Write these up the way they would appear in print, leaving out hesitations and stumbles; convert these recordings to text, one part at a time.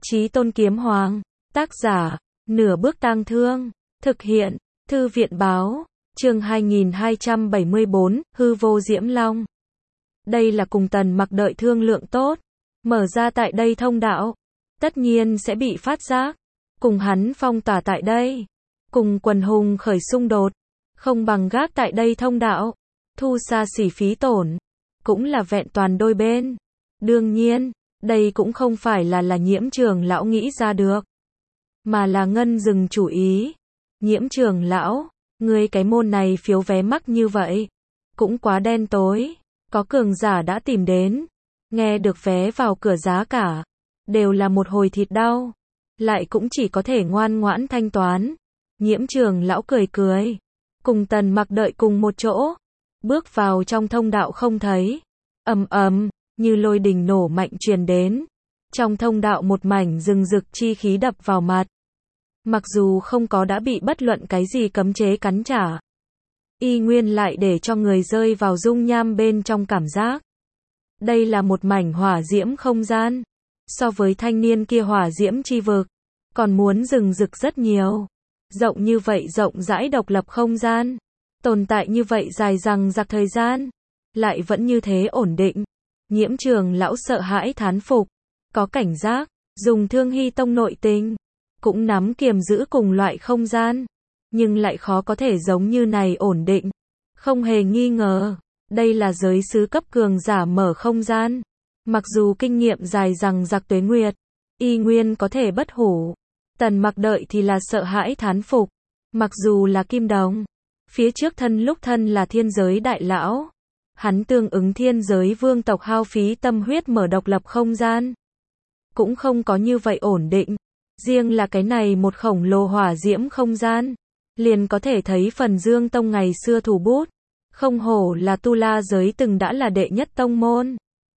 Chí Tôn Kiếm Hoàng, tác giả, Nửa Bước Tang Thương, thực hiện, Thư viện Báo, chương 2274, Hư Vô Diễm Long. Đây là cùng Tần Mặc đợi thương lượng tốt, mở ra tại đây thông đạo, tất nhiên sẽ bị phát giác, cùng hắn phong tỏa tại đây, cùng quần hùng khởi xung đột, không bằng gác tại đây thông đạo, thu xa xỉ phí tổn, cũng là vẹn toàn đôi bên. Đương nhiên, đây cũng không phải là Nhiễm Trường lão nghĩ ra được, mà là Ngân Dừng chủ ý. Nhiễm Trường lão, ngươi cái môn này phiếu vé mắc như vậy, cũng quá đen tối, có cường giả đã tìm đến, nghe được vé vào cửa giá cả, đều là một hồi thịt đau, lại cũng chỉ có thể ngoan ngoãn thanh toán. Nhiễm Trường lão cười cười, cùng Tần Mặc đợi cùng một chỗ, bước vào trong thông đạo không thấy, ầm ầm, như lôi đình nổ mạnh truyền đến, trong thông đạo một mảnh rừng rực chi khí đập vào mặt. Mặc dù không có đã bị bất luận cái gì cấm chế cắn trả, y nguyên lại để cho người rơi vào dung nham bên trong cảm giác. Đây là một mảnh hỏa diễm không gian, so với thanh niên kia hỏa diễm chi vực, còn muốn rừng rực rất nhiều. Rộng như vậy rộng rãi độc lập không gian, tồn tại như vậy dài dằng dặc thời gian, lại vẫn như thế ổn định. Nhiễm Trường lão sợ hãi thán phục, có cảnh giác, dùng Thương Hy Tông nội tình, cũng nắm kiềm giữ cùng loại không gian, nhưng lại khó có thể giống như này ổn định. Không hề nghi ngờ, đây là giới sứ cấp cường giả mở không gian. Mặc dù kinh nghiệm dài dằng dặc tuế nguyệt, y nguyên có thể bất hủ. Tần Mặc đợi thì là sợ hãi thán phục, mặc dù là kim đồng, phía trước thân lúc thân là thiên giới đại lão, hắn tương ứng thiên giới vương tộc hao phí tâm huyết mở độc lập không gian, cũng không có như vậy ổn định. Riêng là cái này một khổng lồ hỏa diễm không gian, liền có thể thấy Phần Dương Tông ngày xưa thủ bút, không hổ là tu la giới từng đã là đệ nhất tông môn.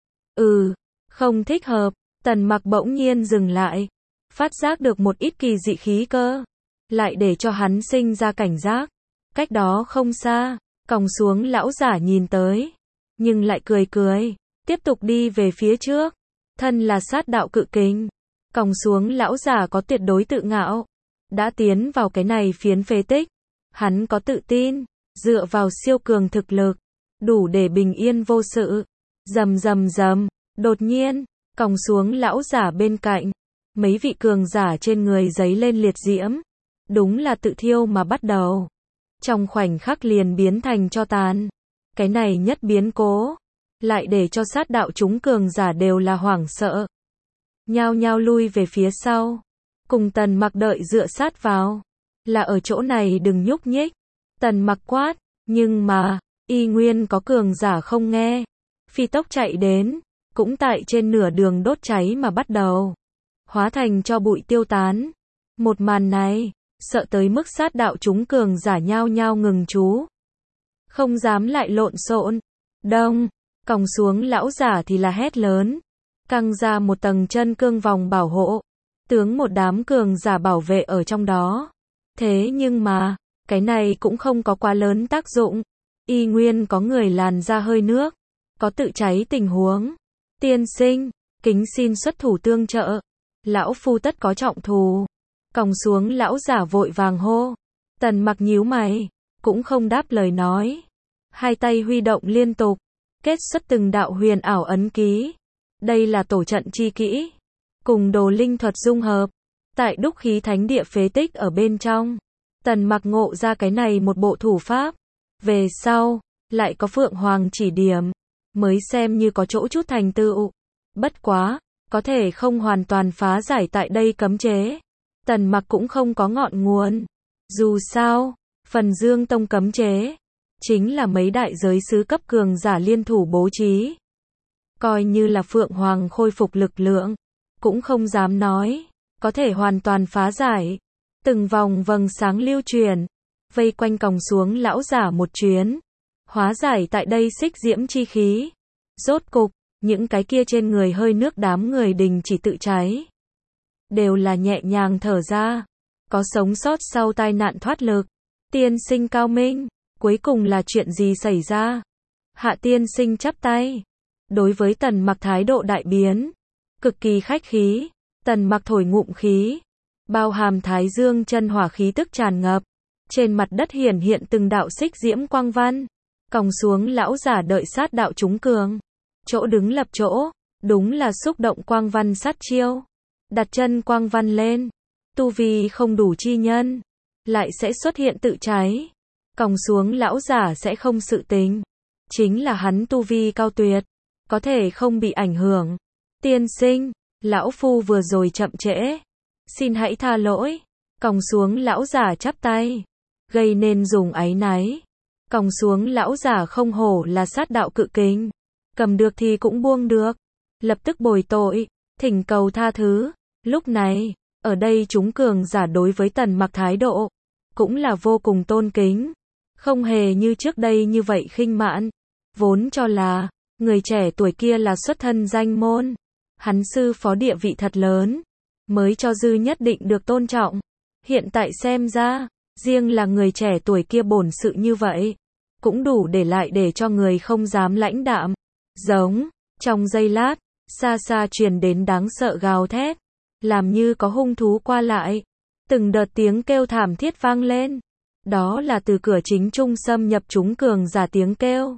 Không thích hợp. Tần Mặc bỗng nhiên dừng lại, phát giác được một ít kỳ dị khí cơ, lại để cho hắn sinh ra cảnh giác. Cách đó không xa, còng xuống lão giả nhìn tới, nhưng lại cười cười, tiếp tục đi về phía trước. Thân là sát đạo cự kình, còng xuống lão giả có tuyệt đối tự ngạo, đã tiến vào cái này phiến phế tích, hắn có tự tin, dựa vào siêu cường thực lực, đủ để bình yên vô sự. Rầm rầm rầm, đột nhiên, còng xuống lão giả bên cạnh, mấy vị cường giả trên người giấy lên liệt diễm, đúng là tự thiêu mà bắt đầu, trong khoảnh khắc liền biến thành tro tàn. Cái này nhất biến cố, lại để cho sát đạo chúng cường giả đều là hoảng sợ, nhao nhao lui về phía sau, cùng Tần Mặc đợi dựa sát vào, là ở chỗ này đừng nhúc nhích. Tần Mặc quát, nhưng mà, y nguyên có cường giả không nghe, phi tốc chạy đến, cũng tại trên nửa đường đốt cháy mà bắt đầu, hóa thành cho bụi tiêu tán. Một màn này, sợ tới mức sát đạo chúng cường giả nhao nhao ngừng chú, không dám lại lộn xộn. Đông, còng xuống lão giả thì là hét lớn, căng ra một tầng chân cương vòng bảo hộ, tướng một đám cường giả bảo vệ ở trong đó. Thế nhưng mà, cái này cũng không có quá lớn tác dụng, y nguyên có người làn ra hơi nước, có tự cháy tình huống. Tiên sinh, kính xin xuất thủ tương trợ, lão phu tất có trọng thù. Còng xuống lão giả vội vàng hô. Tần Mặc nhíu mày, cũng không đáp lời nói, hai tay huy động liên tục, kết xuất từng đạo huyền ảo ấn ký. Đây là tổ trận chi kỹ, cùng đồ linh thuật dung hợp, tại đúc khí thánh địa phế tích ở bên trong. Tần Mặc ngộ ra cái này một bộ thủ pháp, về sau, lại có Phượng Hoàng chỉ điểm, mới xem như có chỗ chút thành tựu. Bất quá, có thể không hoàn toàn phá giải tại đây cấm chế. Tần Mặc cũng không có ngọn nguồn. Dù sao, Phần Dương Tông cấm chế, chính là mấy đại giới sứ cấp cường giả liên thủ bố trí. Coi như là Phượng Hoàng khôi phục lực lượng, cũng không dám nói, có thể hoàn toàn phá giải. Từng vòng vầng sáng lưu truyền, vây quanh còng xuống lão giả một chuyến, hóa giải tại đây xích diễm chi khí. Rốt cục, những cái kia trên người hơi nước đám người đình chỉ tự cháy, đều là nhẹ nhàng thở ra, có sống sót sau tai nạn thoát lực. Tiên sinh cao minh, cuối cùng là chuyện gì xảy ra? Hạ tiên sinh chắp tay, đối với Tần Mặc thái độ đại biến, cực kỳ khách khí, Tần Mặc thổi ngụm khí, bao hàm thái dương chân hỏa khí tức tràn ngập. Trên mặt đất hiển hiện từng đạo xích diễm quang văn. Còng xuống lão giả đợi sát đạo trúng cường. Chỗ đứng lập chỗ, đúng là xúc động quang văn sát chiêu. Đặt chân quang văn lên, tu vi không đủ chi nhân, lại sẽ xuất hiện tự cháy. Còng xuống lão giả sẽ không sự tính. Chính là hắn tu vi cao tuyệt, có thể không bị ảnh hưởng. Tiên sinh, lão phu vừa rồi chậm trễ. Xin hãy tha lỗi. Còng xuống lão giả chắp tay, gây nên dùng áy náy. Còng xuống lão giả không hổ là sát đạo cự kình. Cầm được thì cũng buông được. Lập tức bồi tội, thỉnh cầu tha thứ. Lúc này, ở đây chúng cường giả đối với Tần Mặc thái độ, cũng là vô cùng tôn kính. Không hề như trước đây như vậy khinh mạn. Vốn cho là, người trẻ tuổi kia là xuất thân danh môn. Hắn sư phó địa vị thật lớn, mới cho dư nhất định được tôn trọng. Hiện tại xem ra, riêng là người trẻ tuổi kia bổn sự như vậy, cũng đủ để lại để cho người không dám lãnh đạm. Giống, trong giây lát, xa xa truyền đến đáng sợ gào thét, làm như có hung thú qua lại. Từng đợt tiếng kêu thảm thiết vang lên. Đó là từ cửa chính trung xâm nhập chúng cường giả tiếng kêu.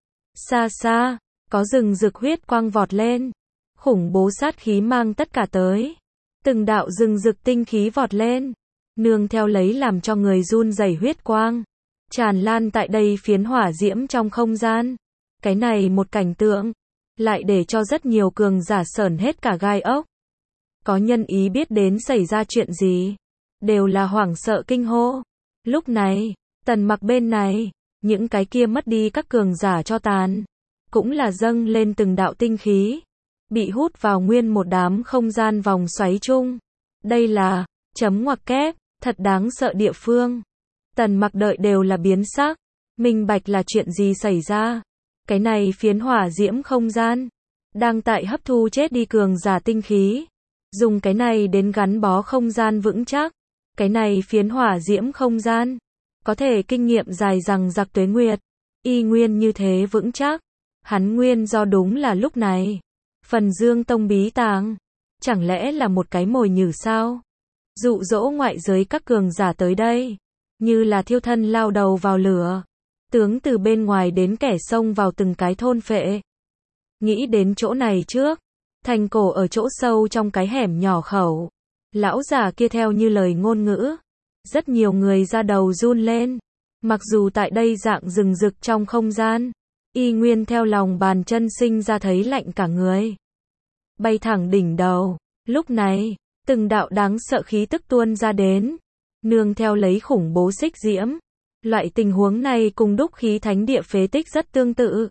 Xa xa, có rừng rực huyết quang vọt lên. Khủng bố sát khí mang tất cả tới. Từng đạo rừng rực tinh khí vọt lên, nương theo lấy làm cho người run rẩy huyết quang, tràn lan tại đây phiến hỏa diễm trong không gian. Cái này một cảnh tượng, lại để cho rất nhiều cường giả sởn hết cả gai ốc. Có nhân ý biết đến xảy ra chuyện gì, đều là hoảng sợ kinh hô. Lúc này, Tần Mặc bên này, những cái kia mất đi các cường giả cho tàn, cũng là dâng lên từng đạo tinh khí, bị hút vào nguyên một đám không gian vòng xoáy chung. Đây là, chấm ngoặc kép, thật đáng sợ địa phương. Tần Mặc đợi đều là biến sắc, minh bạch là chuyện gì xảy ra. Cái này phiến hỏa diễm không gian, đang tại hấp thu chết đi cường giả tinh khí. Dùng cái này đến gắn bó không gian vững chắc. Cái này phiến hỏa diễm không gian, có thể kinh nghiệm dài rằng giặc tuế nguyệt, y nguyên như thế vững chắc. Hắn nguyên do đúng là lúc này. Phần Dương Tông bí tàng, chẳng lẽ là một cái mồi nhử sao? Dụ dỗ ngoại giới các cường giả tới đây, như là thiêu thân lao đầu vào lửa. Tướng từ bên ngoài đến kẻ xông vào từng cái thôn phệ. Nghĩ đến chỗ này trước, thành cổ ở chỗ sâu trong cái hẻm nhỏ khẩu. Lão già kia theo như lời ngôn ngữ. Rất nhiều người ra đầu run lên. Mặc dù tại đây dạng rừng rực trong không gian, y nguyên theo lòng bàn chân sinh ra thấy lạnh cả người. Bay thẳng đỉnh đầu. Lúc này, từng đạo đáng sợ khí tức tuôn ra đến. Nương theo lấy khủng bố xích diễm. Loại tình huống này cùng đúc khí thánh địa phế tích rất tương tự.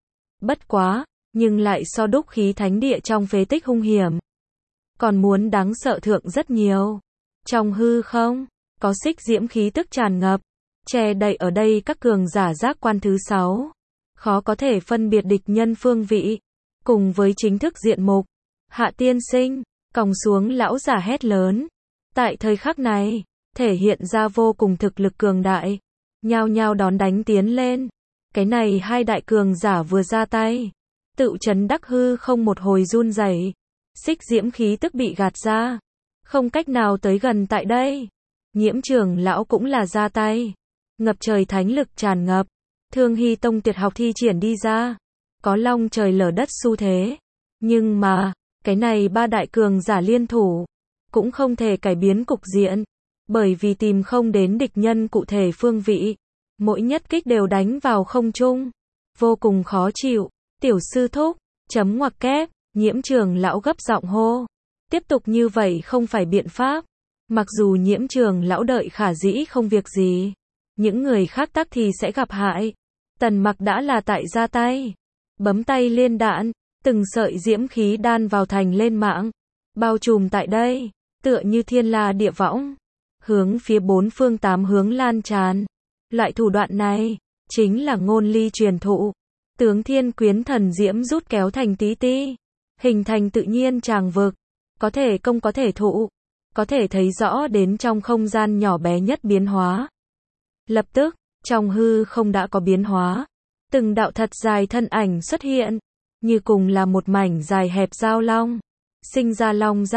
Bất quá, nhưng lại so đúc khí thánh địa trong phế tích hung hiểm. Còn muốn đáng sợ thượng rất nhiều. Trong hư không, có xích diễm khí tức tràn ngập, che đậy ở đây các cường giả giác quan thứ 6. Khó có thể phân biệt địch nhân phương vị. Cùng với chính thức diện mục, Hạ tiên sinh, còng xuống lão giả hét lớn. Tại thời khắc này, thể hiện ra vô cùng thực lực cường đại. Nhao nhao đón đánh tiến lên. Cái này hai đại cường giả vừa ra tay, tự chấn đắc hư không một hồi run rẩy. Xích diễm khí tức bị gạt ra, không cách nào tới gần tại đây. Nhiễm trưởng lão cũng là ra tay, ngập trời thánh lực tràn ngập. Thương Hy Tông tuyệt học thi triển đi ra, có long trời lở đất xu thế. Nhưng mà, cái này ba đại cường giả liên thủ, cũng không thể cải biến cục diện. Bởi vì tìm không đến địch nhân cụ thể phương vị. Mỗi nhất kích đều đánh vào không trung. Vô cùng khó chịu. Tiểu sư thúc, chấm ngoặc kép, nhiễm trường lão gấp giọng hô. Tiếp tục như vậy không phải biện pháp. Mặc dù nhiễm trường lão đợi khả dĩ không việc gì. Những người khác tắc thì sẽ gặp hại. Tần Mặc đã là tại ra tay. Bấm tay liên đạn, từng sợi diễm khí đan vào thành lên mạng. Bao trùm tại đây, tựa như thiên la địa võng. Hướng phía bốn phương tám hướng lan tràn. Loại thủ đoạn này, chính là ngôn ly truyền thụ. Tướng thiên quyến thần diễm rút kéo thành tí ti. Hình thành tự nhiên tràng vực. Có thể công có thể thụ. Có thể thấy rõ đến trong không gian nhỏ bé nhất biến hóa. Lập tức, trong hư không đã có biến hóa. Từng đạo thật dài thân ảnh xuất hiện. Như cùng là một mảnh dài hẹp giao long. Sinh ra long giác.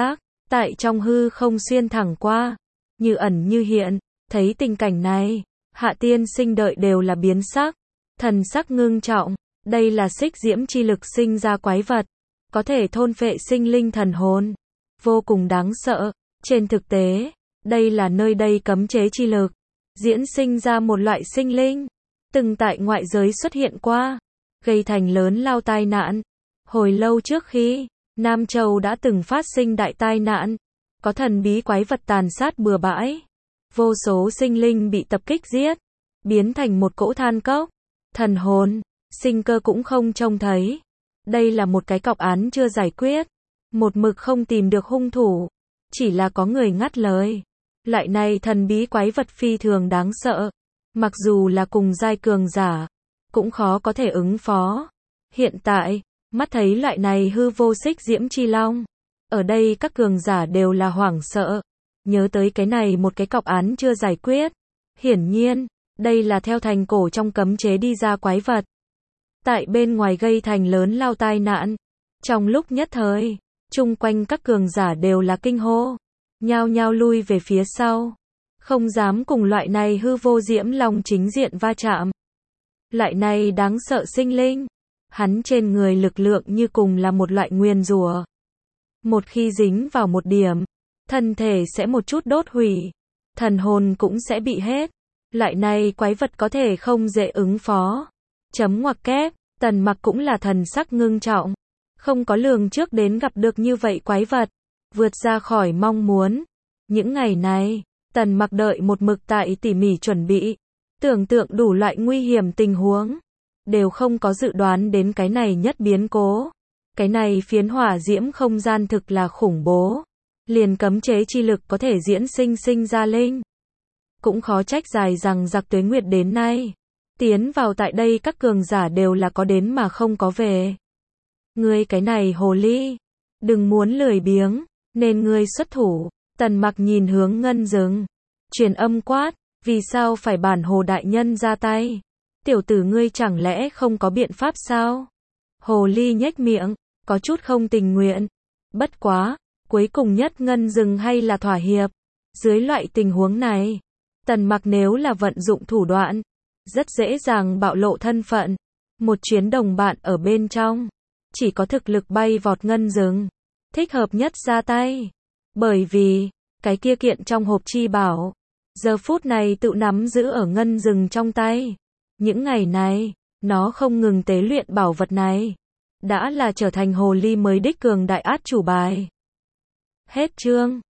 tại trong hư không xuyên thẳng qua, như ẩn như hiện. Thấy tình cảnh này, Hạ tiên sinh đợi đều là biến sắc, thần sắc ngưng trọng. Đây là xích diễm chi lực sinh ra quái vật, có thể thôn phệ sinh linh thần hồn, vô cùng đáng sợ. Trên thực tế, đây là nơi đây cấm chế chi lực, diễn sinh ra một loại sinh linh, từng tại ngoại giới xuất hiện qua, gây thành lớn lao tai nạn. Hồi lâu trước khi Nam Châu đã từng phát sinh đại tai nạn, có thần bí quái vật tàn sát bừa bãi, vô số sinh linh bị tập kích giết, biến thành một cỗ than cốc, thần hồn, sinh cơ cũng không trông thấy. Đây là một cái cọc án chưa giải quyết, một mực không tìm được hung thủ, chỉ là có người ngắt lời. Loại này thần bí quái vật phi thường đáng sợ, mặc dù là cùng giai cường giả, cũng khó có thể ứng phó. Hiện tại, mắt thấy loại này hư vô xích diễm chi long, ở đây các cường giả đều là hoảng sợ, nhớ tới cái này một cái cọc án chưa giải quyết. Hiển nhiên, đây là theo thành cổ trong cấm chế đi ra quái vật, tại bên ngoài gây thành lớn lao tai nạn. Trong lúc nhất thời, chung quanh các cường giả đều là kinh hô, nhao nhao lui về phía sau, không dám cùng loại này hư vô diễm long chính diện va chạm. Loại này đáng sợ sinh linh, hắn trên người lực lượng như cùng là một loại nguyền rủa. Một khi dính vào một điểm, thân thể sẽ một chút đốt hủy, thần hồn cũng sẽ bị hết. Loại này quái vật có thể không dễ ứng phó. Chấm ngoặc kép, Tần Mặc cũng là thần sắc ngưng trọng, không có lường trước đến gặp được như vậy quái vật, vượt ra khỏi mong muốn. Những ngày này, Tần Mặc đợi một mực tại tỉ mỉ chuẩn bị, tưởng tượng đủ loại nguy hiểm tình huống, đều không có dự đoán đến cái này nhất biến cố. Cái này phiến hỏa diễm không gian thực là khủng bố, liền cấm chế chi lực có thể diễn sinh ra linh. Cũng khó trách dài rằng giặc tuế nguyệt đến nay, tiến vào tại đây các cường giả đều là có đến mà không có về. Ngươi cái này hồ ly, đừng muốn lười biếng, nên ngươi xuất thủ. Tần Mặc nhìn hướng Ngân Dừng, truyền âm quát, vì sao phải bản hồ đại nhân ra tay? Tiểu tử ngươi chẳng lẽ không có biện pháp sao? Hồ ly nhếch miệng, có chút không tình nguyện. Bất quá, cuối cùng nhất Ngân Dừng hay là thỏa hiệp. Dưới loại tình huống này, Tần Mặc nếu là vận dụng thủ đoạn, rất dễ dàng bạo lộ thân phận. Một chuyến đồng bạn ở bên trong, chỉ có thực lực bay vọt Ngân Dừng, thích hợp nhất ra tay. Bởi vì, cái kia kiện trong hộp chi bảo, giờ phút này tự nắm giữ ở Ngân Dừng trong tay. Những ngày này, nó không ngừng tế luyện bảo vật này, đã là trở thành hồ ly mới đích cường đại át chủ bài. Hết chương.